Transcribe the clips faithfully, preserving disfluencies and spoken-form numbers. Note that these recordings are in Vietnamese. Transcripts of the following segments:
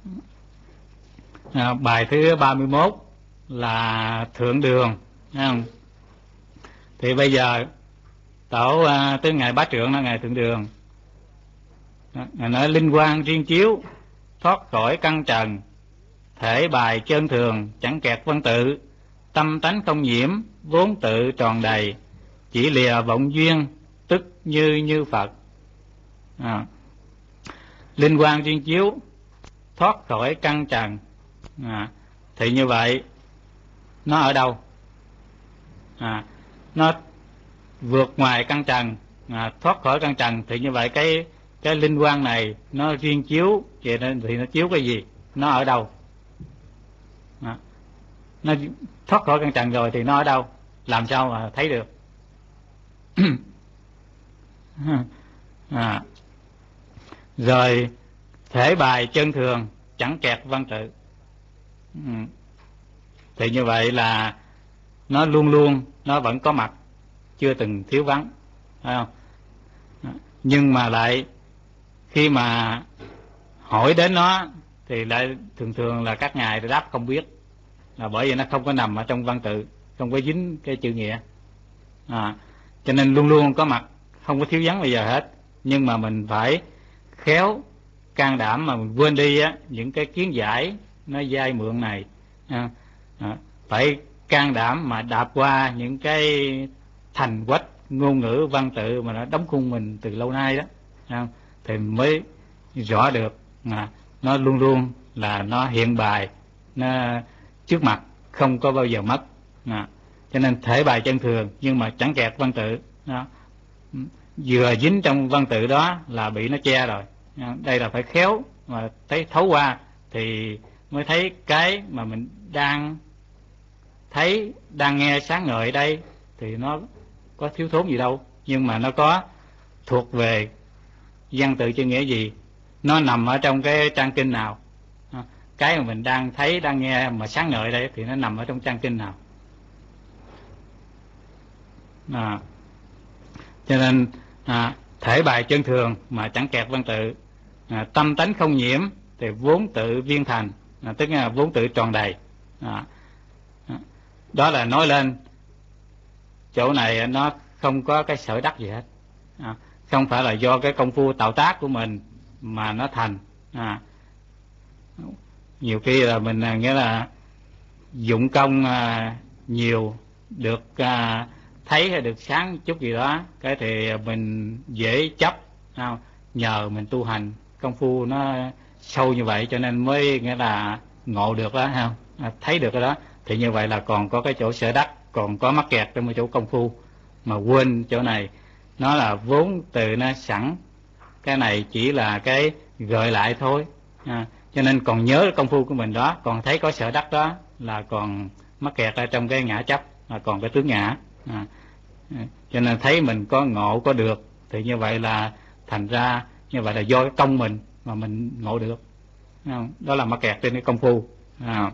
À, bài thứ ba mươi mốt là thượng đường, thấy không? Thì bây giờ tổ à, tới ngài Bá Trượng là ngài thượng đường. Ngài nói linh quang riêng chiếu, thoát khỏi căn trần, thể bài chân thường, chẳng kẹt văn tự, tâm tánh không nhiễm, vốn tự tròn đầy, chỉ lìa vọng duyên, tức như như Phật. À, linh quang riêng chiếu, thoát khỏi căn trần. À, thì như vậy nó ở đâu? À, nó vượt ngoài căn trần, à, thoát khỏi căn trần, thì như vậy cái cái linh quang này nó riêng chiếu, vậy nên thì nó chiếu cái gì? Nó ở đâu? À, nó thoát khỏi căn trần rồi thì nó ở đâu? Làm sao mà thấy được? À, rồi thể bài chân thường, chẳng kẹt văn tự. Ừ. Thì như vậy là nó luôn luôn nó vẫn có mặt, chưa từng thiếu vắng, phải không? Nhưng mà lại khi mà hỏi đến nó thì lại thường thường là các ngài đáp không biết, là bởi vì nó không có nằm ở trong văn tự, không có dính cái chữ nghĩa. À, cho nên luôn luôn có mặt, không có thiếu vắng bây giờ hết. Nhưng mà mình phải khéo can đảm mà mình quên đi á những cái kiến giải nó dai mượn này. À, à, phải can đảm mà đạp qua những cái thành quách ngôn ngữ văn tự mà nó đóng khung mình từ lâu nay đó, à, thì mới rõ được mà nó luôn luôn là nó hiện bài, nó trước mặt, không có bao giờ mất. À, cho nên thể bài chân thường nhưng mà chẳng kẹt văn tự đó. Vừa dính trong văn tự đó là bị nó che rồi. À, đây là phải khéo mà thấy thấu qua thì mới thấy cái mà mình đang thấy, đang nghe sáng ngời ở đây thì nó có thiếu thốn gì đâu, nhưng mà nó có thuộc về văn tự chữ nghĩa gì, nó nằm ở trong cái trang kinh nào. À, cái mà mình đang thấy, đang nghe mà sáng ngời đây thì nó nằm ở trong trang kinh nào. À, cho nên à, thể bài chân thường mà chẳng kẹt văn tự, à, tâm tánh không nhiễm thì vốn tự viên thành, à, tức là vốn tự tròn đầy. À, đó là nói lên chỗ này nó không có cái sở đắc gì hết. À, không phải là do cái công phu tạo tác của mình mà nó thành. À, nhiều khi là mình nghĩa là dụng công à, nhiều được à, thấy hay được sáng chút gì đó, cái thì mình dễ chấp. À, nhờ mình tu hành công phu nó sâu như vậy cho nên mới nghĩa là ngộ được đó, không? À, thấy được cái đó thì như vậy là còn có cái chỗ sở đắc, còn có mắc kẹt trong một chỗ công phu mà quên chỗ này. Nó là vốn từ nó sẵn, cái này chỉ là cái gợi lại thôi. À, cho nên còn nhớ công phu của mình đó, còn thấy có sở đắc đó là còn mắc kẹt ở trong cái ngã chấp, là còn cái tướng ngã. À, cho nên thấy mình có ngộ có được thì như vậy là thành ra như vậy là do cái công mình mà mình ngộ được. Đó là mắc kẹt trên cái công phu. À,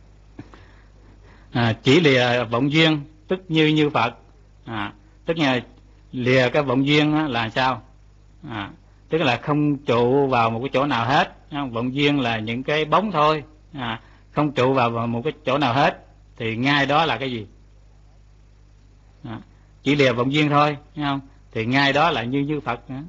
à, chỉ lìa vọng duyên tức như như Phật. À, tức là lìa cái vọng duyên là sao? À, tức là không trụ vào một cái chỗ nào hết. Vọng duyên là những cái bóng thôi. À, không trụ vào một cái chỗ nào hết thì ngay đó là cái gì? À, chỉ lìa vọng duyên thôi, thấy không? Thì ngay đó là như như Phật nữa.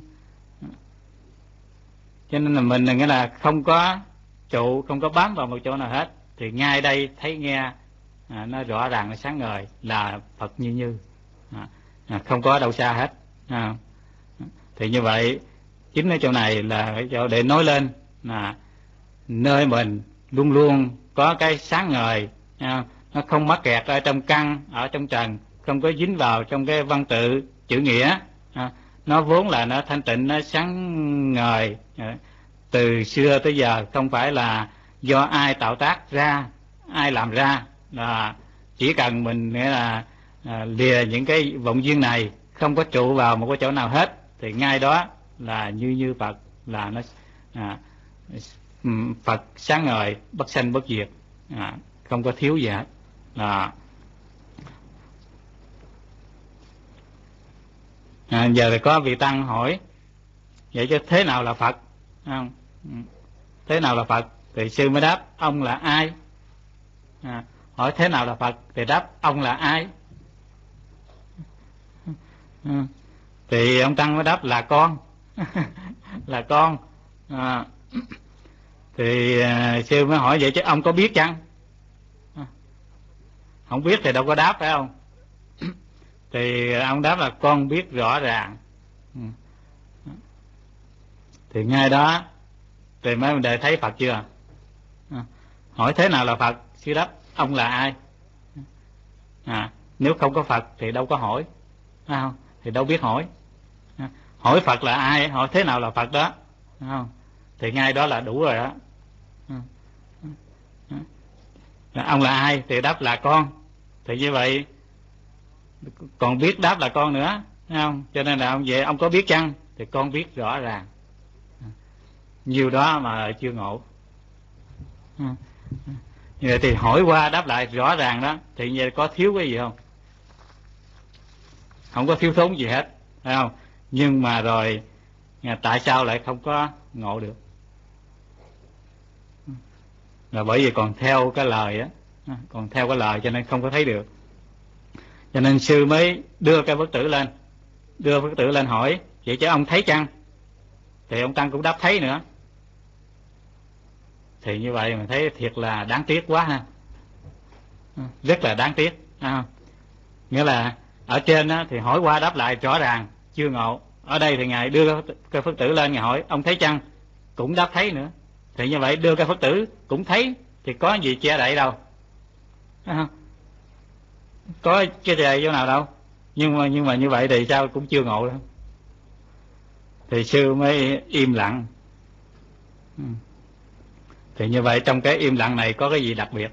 Cho nên là mình là nghĩa là không có trụ, không có bám vào một chỗ nào hết thì ngay đây thấy nghe à, nó rõ ràng, nó sáng ngời là Phật như như. À, à, không có đâu xa hết. À, thì như vậy chính ở chỗ này là cái chỗ để nói lên là nơi mình luôn luôn có cái sáng ngời. À, nó không mắc kẹt ở trong căn, ở trong trần, không có dính vào trong cái văn tự chữ nghĩa. À, nó vốn là nó thanh tịnh, nó sáng ngời à, từ xưa tới giờ, không phải là do ai tạo tác ra, ai làm ra. Là chỉ cần mình nghĩa là à, lìa những cái vọng duyên này, không có trụ vào một cái chỗ nào hết thì ngay đó là như như Phật, là nó à, Phật sáng ngời bất sanh bất diệt, à, không có thiếu gì hết. À, à, giờ thì có vị tăng hỏi vậy chứ thế nào là Phật? Không? thế nào là Phật? Thì sư mới đáp ông là ai. À, hỏi thế nào là Phật? Thì đáp ông là ai. À, thì ông tăng mới đáp là con. Là con. À, thì à, sư mới hỏi vậy chứ ông có biết chăng? À, không biết thì đâu có đáp, phải không? Thì ông đáp là con biết rõ ràng. Thì ngay đó thì mấy vấn đề thấy Phật chưa? À, hỏi thế nào là Phật? Sư đáp ông là ai. À, nếu không có Phật thì đâu có hỏi, phải không? Thì đâu biết hỏi. À, hỏi Phật là ai, hỏi thế nào là Phật đó, phải không? Thì ngay đó là đủ rồi đó. À, ông là ai? Thì đáp là con. Thì như vậy còn biết đáp là con nữa, phải không? Cho nên là ông về ông có biết chăng? Thì con biết rõ ràng. Nhiều đó mà chưa ngộ. Như vậy thì hỏi qua đáp lại rõ ràng đó, thì như vậy có thiếu cái gì không? Không có thiếu thốn gì hết, phải không? Nhưng mà rồi tại sao lại không có ngộ được? Là bởi vì còn theo cái lời á, còn theo cái lời cho nên không có thấy được. Cho nên sư mới đưa cái Phật tử lên, đưa Phật tử lên hỏi vậy chứ ông thấy chăng? Thì ông tăng cũng đáp thấy nữa. Thì như vậy mình thấy thiệt là đáng tiếc quá ha, rất là đáng tiếc. À, nghĩa là ở trên á, thì hỏi qua đáp lại rõ ràng chưa ngộ. Ở đây thì ngài đưa cái Phật tử lên, ngài hỏi ông thấy chăng, cũng đáp thấy nữa. Thì như vậy đưa cái Phật tử cũng thấy thì có gì che đậy đâu, à, có che đậy chỗ nào đâu. Nhưng mà nhưng mà như vậy thì sao cũng chưa ngộ đâu. Thì sư mới im lặng. Thì như vậy trong cái im lặng này có cái gì đặc biệt?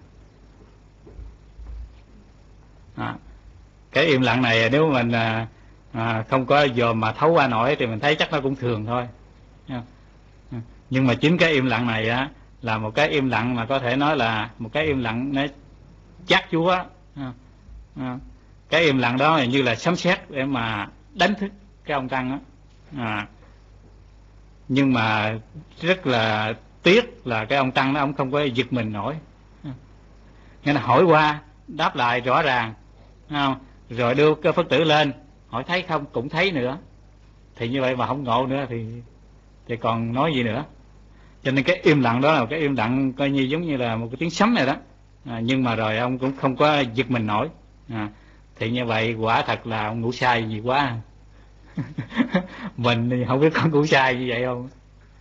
À, cái im lặng này nếu mình à, à, không có dòm mà thấu qua nổi thì mình thấy chắc nó cũng thường thôi. Nhưng mà chính cái im lặng này á là một cái im lặng mà có thể nói là một cái im lặng nó chát chúa. À, à, cái im lặng đó là như là sấm sét để mà đánh thức cái ông tăng á. À, nhưng mà rất là tiếc là cái ông tăng đó ông không có giật mình nổi. À, nghĩa là hỏi qua đáp lại rõ ràng, không? Rồi đưa cái Phật tử lên hỏi thấy không, cũng thấy nữa. Thì như vậy mà không ngộ nữa thì thì còn nói gì nữa. Cho nên cái im lặng đó là cái im lặng coi như giống như là một cái tiếng sấm này đó. À, nhưng mà rồi ông cũng không có giật mình nổi. À, thì như vậy quả thật là ông ngủ sai gì quá. Mình thì không biết có ngủ sai như vậy không.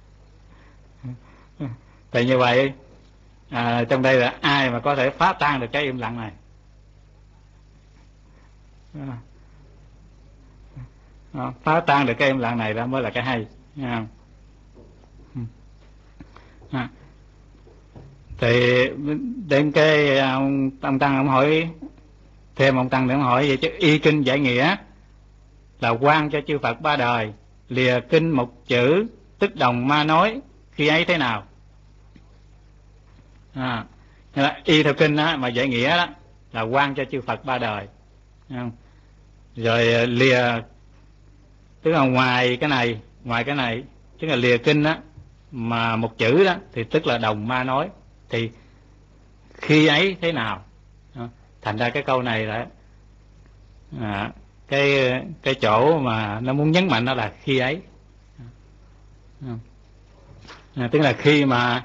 Thì như vậy à, trong đây là ai mà có thể phá tan được cái im lặng này? À, à, phá tan được cái im lặng này đó mới là cái hay. À, à, thì đến cái ông, ông tăng ông hỏi thêm, ông tăng để ông hỏi vậy chứ y kinh giải nghĩa là quan cho chư Phật ba đời, lìa kinh một chữ tức đồng ma nói, khi ấy thế nào? À, là y theo kinh đó, mà giải nghĩa đó là quan cho chư Phật ba đời. Không? Rồi lìa tức là ngoài cái này, ngoài cái này tức là lìa kinh đó mà một chữ đó thì tức là đồng ma nói, thì khi ấy thế nào? À, thành ra cái câu này là à, cái cái chỗ mà nó muốn nhấn mạnh đó là khi ấy. À, tức là khi mà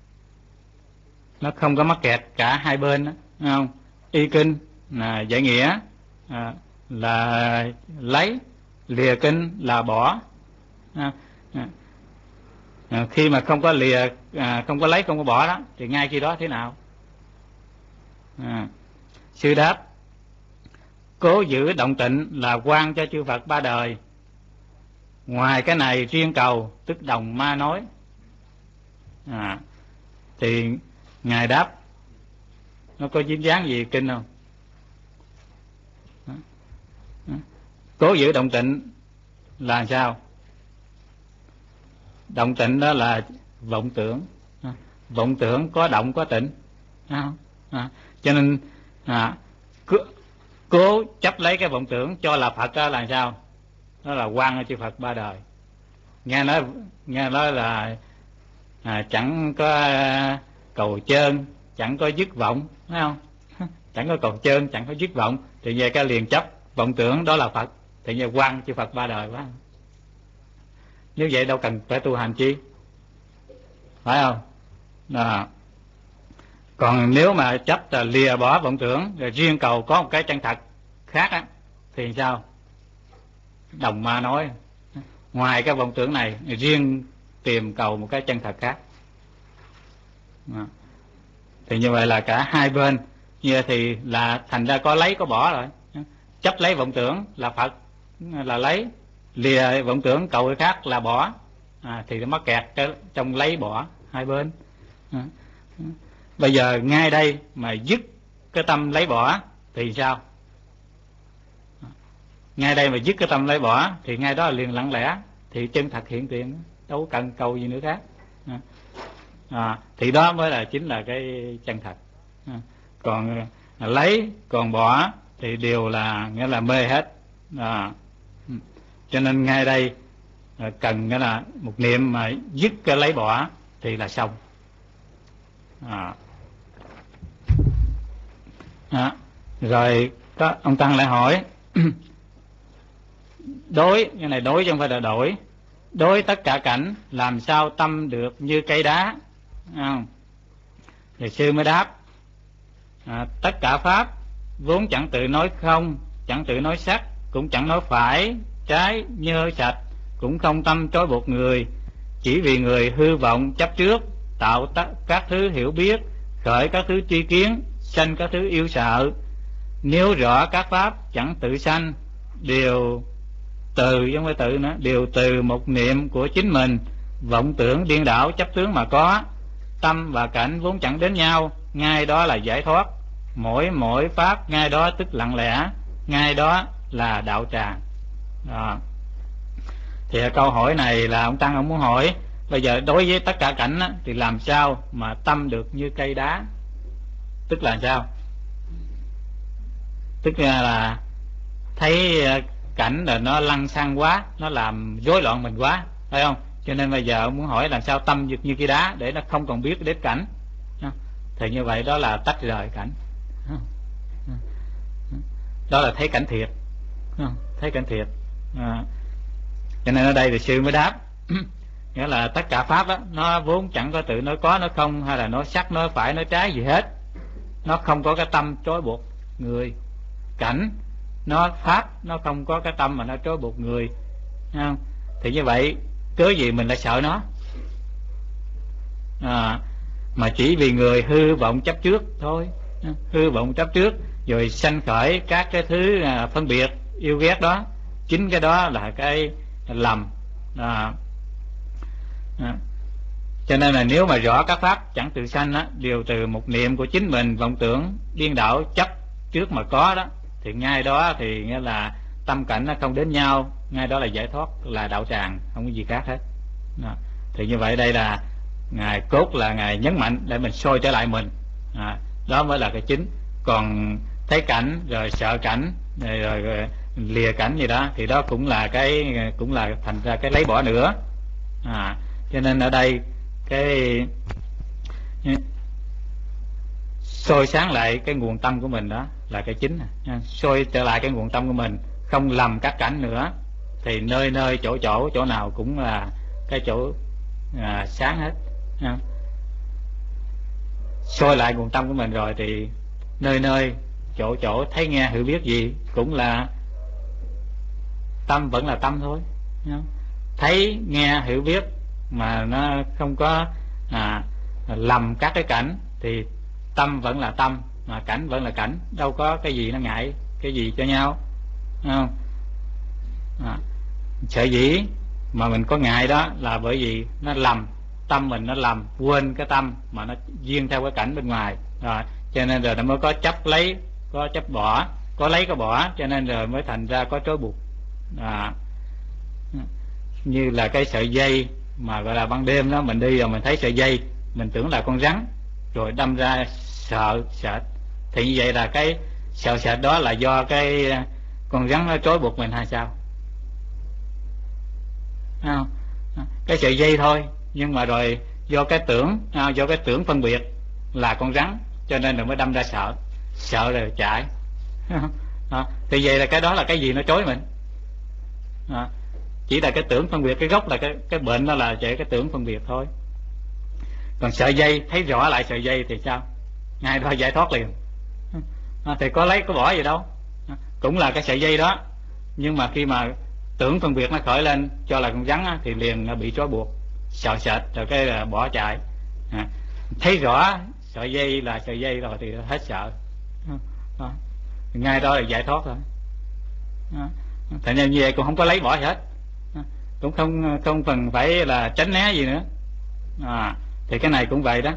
nó không có mắc kẹt cả hai bên đó, không? Y kinh là giải nghĩa, à, là lấy, lìa kinh là bỏ. À, à, à, khi mà không có lìa, à, không có lấy, không có bỏ đó thì ngay khi đó thế nào? À, sư đáp cố giữ động tịnh là quan cho chư Phật ba đời, ngoài cái này riêng cầu tức đồng ma nói. À, thì ngài đáp nó có dính dáng gì kinh không? Cố giữ động tịnh là sao? Động tịnh đó là vọng tưởng. Vọng tưởng có động có tịnh, à, à, cho nên à, cố, cố chấp lấy cái vọng tưởng cho là Phật đó là sao? Đó là quan cho chư Phật ba đời. Nghe nói nghe nói là à, chẳng có cầu trơn, chẳng có dứt vọng, thấy không? Chẳng có cầu trơn, chẳng có dứt vọng, thì về cái liền chấp vọng tưởng đó là Phật, thì về quăng chư Phật ba đời quá. Như vậy đâu cần phải tu hành chi, phải không? À. Còn nếu mà chấp là lìa bỏ vọng tưởng rồi riêng cầu có một cái chân thật khác á, thì sao? Đồng Ma nói ngoài cái vọng tưởng này riêng tìm cầu một cái chân thật khác. À. Thì như vậy là cả hai bên như thì là thành ra có lấy có bỏ rồi. Chấp lấy vọng tưởng là Phật là lấy, lìa vọng tưởng cầu cái khác là bỏ, à, thì nó mắc kẹt cái trong lấy bỏ hai bên. À. Bây giờ ngay đây mà dứt cái tâm lấy bỏ thì sao? Ngay đây mà dứt cái tâm lấy bỏ thì ngay đó là liền lặng lẽ, thì chân thật hiện tiền, đâu cần cầu gì nữa khác. À. À, thì đó mới là chính là cái chân thật. À. Còn lấy còn bỏ thì đều là nghĩa là mê hết. À. Cho nên ngay đây cần nghĩa là một niệm mà dứt cái lấy bỏ thì là xong. À. À. Rồi có ông Tăng lại hỏi đối, cái này đối chứ không phải là đổi, đối tất cả cảnh làm sao tâm được như cây đá? À. Thì sư mới đáp, à, tất cả pháp vốn chẳng tự nói không, chẳng tự nói sắc, cũng chẳng nói phải trái nhơ sạch, cũng không tâm trói buộc người, chỉ vì người hư vọng chấp trước tạo tất các thứ hiểu biết, khởi các thứ tri kiến, sanh các thứ yêu sợ. Nếu rõ các pháp chẳng tự sanh, đều từ chứ không phải tự nữa, đều từ một niệm của chính mình, vọng tưởng điên đảo chấp tướng mà có. Tâm và cảnh vốn chẳng đến nhau, ngay đó là giải thoát. Mỗi mỗi pháp ngay đó tức lặng lẽ, ngay đó là đạo tràng. Đó. Thì câu hỏi này là ông Tăng ông muốn hỏi, bây giờ đối với tất cả cảnh á, thì làm sao mà tâm được như cây đá? Tức là sao? Tức là, là thấy cảnh là nó lăng xăng quá, nó làm rối loạn mình quá, phải không? Cho nên bây giờ ông muốn hỏi làm sao tâm được như cây đá để nó không còn biết đến cảnh. Thì như vậy đó là tách rời cảnh, đó là thấy cảnh thiệt, thấy cảnh thiệt. À. Cho nên ở đây thì sư mới đáp nghĩa là tất cả pháp đó, nó vốn chẳng có tự nói có nói không, hay là nói sắc nói phải nói trái gì hết, nó không có cái tâm trói buộc người. Cảnh nó pháp nó không có cái tâm mà nó trói buộc người, không? Thì như vậy cớ gì mình lại sợ nó? À, mà chỉ vì người hư vọng chấp trước thôi, hư vọng chấp trước rồi sanh khởi các cái thứ à, phân biệt yêu ghét đó, chính cái đó là cái lầm. À. À. Cho nên là nếu mà rõ các pháp chẳng tự sanh á, đều từ một niệm của chính mình, vọng tưởng điên đảo chấp trước mà có đó, thì ngay đó thì nghĩa là tâm cảnh nó không đến nhau, ngay đó là giải thoát, là đạo tràng, không có gì khác hết. Đó. Thì như vậy đây là ngài cốt là ngài nhấn mạnh để mình soi trở lại mình. À, đó mới là cái chính. Còn thấy cảnh rồi sợ cảnh rồi, rồi, rồi lìa cảnh gì đó thì đó cũng là cái cũng là thành ra cái lấy bỏ nữa. À, cho nên ở đây cái soi sáng lại cái nguồn tâm của mình đó là cái chính. Soi trở lại cái nguồn tâm của mình, không lầm các cảnh nữa, thì nơi nơi chỗ chỗ chỗ nào cũng là cái chỗ à, sáng hết. À. Soi lại nguồn tâm của mình rồi thì nơi nơi chỗ chỗ thấy nghe hiểu biết gì cũng là tâm, vẫn là tâm thôi. Thấy nghe hiểu biết mà nó không có à, lầm các cái cảnh thì tâm vẫn là tâm, mà cảnh vẫn là cảnh, đâu có cái gì nó ngại cái gì cho nhau, không? À, sở dĩ mà mình có ngại đó là bởi vì nó lầm, tâm mình nó lầm, quên cái tâm mà nó duyên theo cái cảnh bên ngoài rồi, cho nên rồi nó mới có chấp lấy, có chấp bỏ, có lấy có bỏ, cho nên rồi mới thành ra có trói buộc. À, như là cái sợi dây mà gọi là ban đêm đó, mình đi rồi mình thấy sợi dây mình tưởng là con rắn, rồi đâm ra sợ sệt, thì như vậy là cái sợ sệt đó là do cái con rắn nó trói buộc mình hay sao? Không? Cái sợi dây thôi, nhưng mà rồi do cái tưởng à, do cái tưởng phân biệt là con rắn, cho nên rồi mới đâm ra sợ, sợ rồi chạy. À, thì vậy là cái đó là cái gì nó chối mình? À, chỉ là cái tưởng phân biệt, cái gốc là cái cái bệnh đó là chạy cái tưởng phân biệt thôi. Còn sợi dây, thấy rõ lại sợi dây thì sao? Ngay đó giải thoát liền. À, thì có lấy có bỏ gì đâu, à, cũng là cái sợi dây đó, nhưng mà khi mà tưởng phân biệt nó khởi lên cho là con rắn á, thì liền nó bị trói buộc, sợ sệt rồi cái là bỏ chạy. À, thấy rõ sợi dây là sợi dây rồi thì hết sợ. À, ngay đó là giải thoát rồi. À, thành ra như vậy cũng không có lấy bỏ gì hết, à, cũng không không cần phải là tránh né gì nữa. À, thì cái này cũng vậy đó,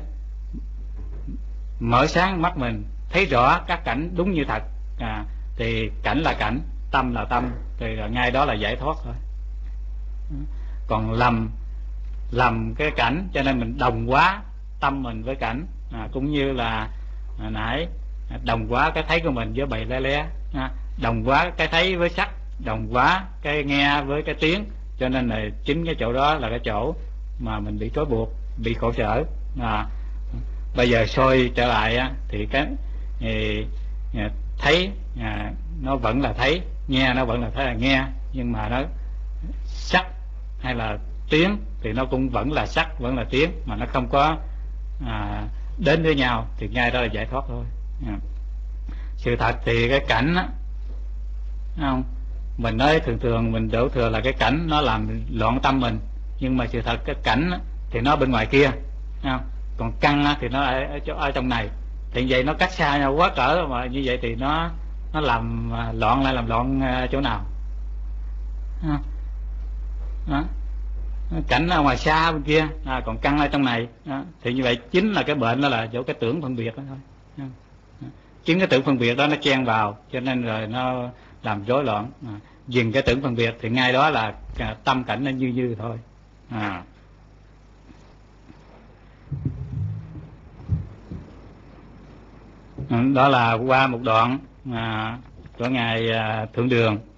mở sáng mắt mình thấy rõ các cảnh đúng như thật, à, thì cảnh là cảnh, tâm là tâm, thì ngay đó là giải thoát thôi. Còn lầm lầm cái cảnh cho nên mình đồng hóa tâm mình với cảnh, à, cũng như là à, nãy đồng hóa cái thấy của mình với bầy lé lé, à, đồng hóa cái thấy với sắc, đồng hóa cái nghe với cái tiếng, cho nên là chính cái chỗ đó là cái chỗ mà mình bị trói buộc, bị khổ sở. À, bây giờ soi trở lại á, thì cái thì, thấy à, nó vẫn là thấy, nghe nó vẫn là thấy là nghe, nhưng mà nó sắc hay là tiếng thì nó cũng vẫn là sắc, vẫn là tiếng, mà nó không có à, đến với nhau, thì ngay đó là giải thoát thôi. À, sự thật thì cái cảnh á, không, mình nói thường thường mình đổ thừa là cái cảnh nó làm loạn tâm mình, nhưng mà sự thật cái cảnh á, thì nó bên ngoài kia, không? Còn căn á, thì nó ở, ở, ở trong này, thì vậy nó cách xa nhau quá cỡ, mà như vậy thì nó nó làm loạn lại làm loạn chỗ nào? À, đó. Cảnh ở ngoài xa bên kia, à, còn căn ở trong này, đó. Thì như vậy chính là cái bệnh đó là chỗ cái tưởng phân biệt đó thôi. Đó. Chính cái tưởng phân biệt đó nó chen vào, cho nên rồi nó làm rối loạn. À, dừng cái tưởng phân biệt thì ngay đó là tâm cảnh nó như như thôi. À. Đó là qua một đoạn à, của ngài à, Thượng Đường.